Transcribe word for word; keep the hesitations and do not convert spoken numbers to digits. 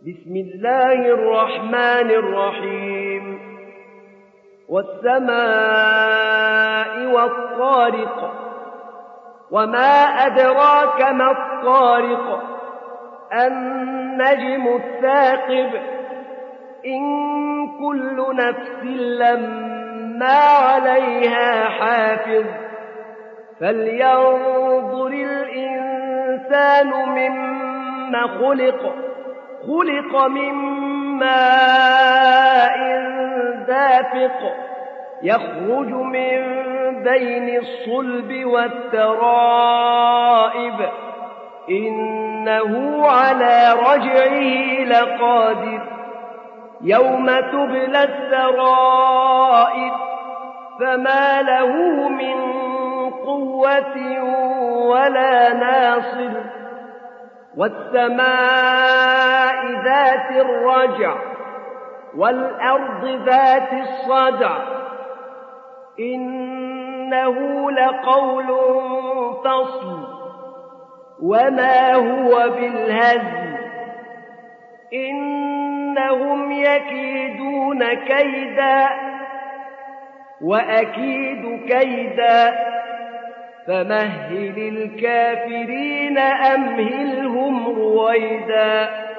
بسم الله الرحمن الرحيم والسماء والطارق وما أدراك ما الطارق النجم الثاقب إن كل نفس لما عليها حافظ فلينظر الإنسان مما خلق خلق من ماء دافق يخرج من بين الصلب والترائب إنه على رجعه لقادر يوم تبلى السرائر فما له من قوة ولا ناصر والسماء ذات الرجع والأرض ذات الصدع إنه لقول فصل وما هو بالهزل إنهم يكيدون كيدا وأكيد كيدا فمهل الكافرين أمهلهم رويدا